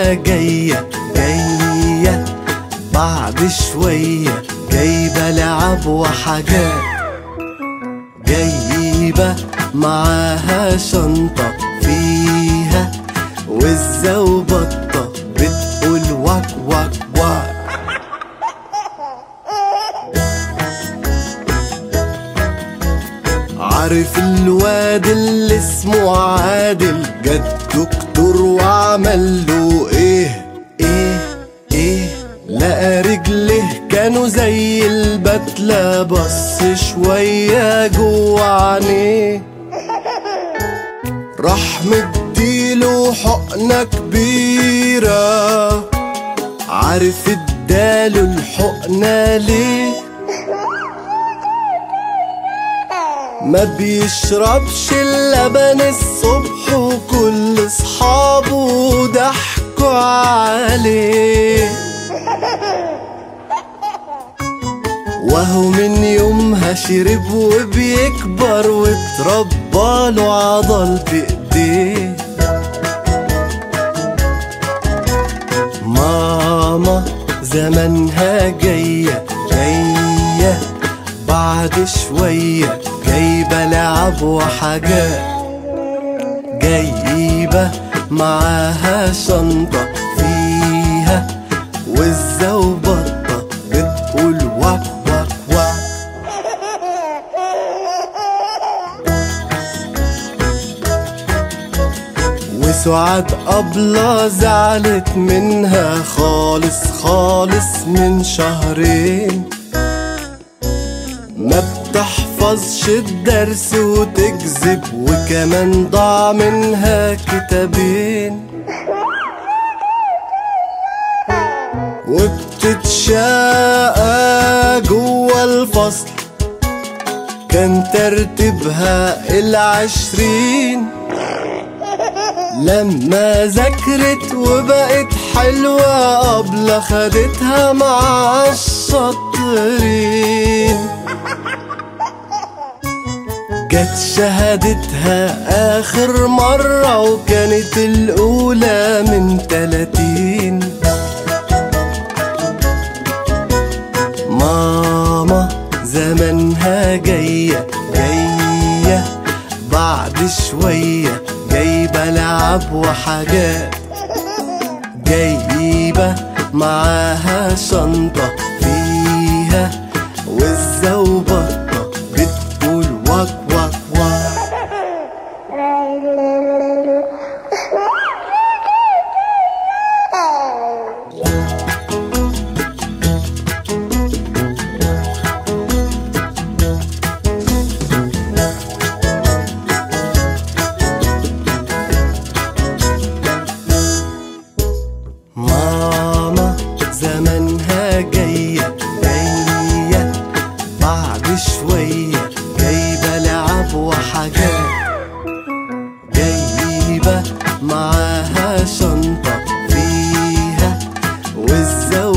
زمانها جاية جاية بعد شوية، جايبة لعب وحاجات، جايبة معاها شنطة فيها وزة وبطة بتقول واك واك واك. عارف الواد اللي اسمه عادل، جد دكتور وعمل له ايه لقى رجله كانوا زي البتلة، بص شوية جوا عينيه، راح مديله حقنة كبيرة. عارف اداله الحقنة ليه؟ ما بيشربش اللبن الصبح وكل صحابه ضحكوا عليه، وهو من يومها شرب وبيكبر واترباله عضل بايديه. ماما زمانها جاية جاية بعد شوية، جايبة لعب وحاجات، جايبة معاها شنطة فيها وزة وبطة بتقول واك واك واك. وسعاد أبلة زعلت منها خالص خالص من شهرين، ما بتحفظش الدرس وتكذب، وكمان ضاع منها كتابين، وبتتشاقى جوا الفصل كان ترتيبها 20. لما ذاكرت وبقت حلوة أبلة خدتها مع الشاطرين، جت شهادتها آخر مرة وكانت الأولى من 30. ماما زمانها جاية جاية بعد شوية، جايبة لعب وحاجات، جايبة معاها شنطة فيها وزة وبطة بتقول واك واك واك. ماما زمانها جاية جاية بعد شوية، جايبة لعب وحاجات، جايبة معاها شنطة فيها وزة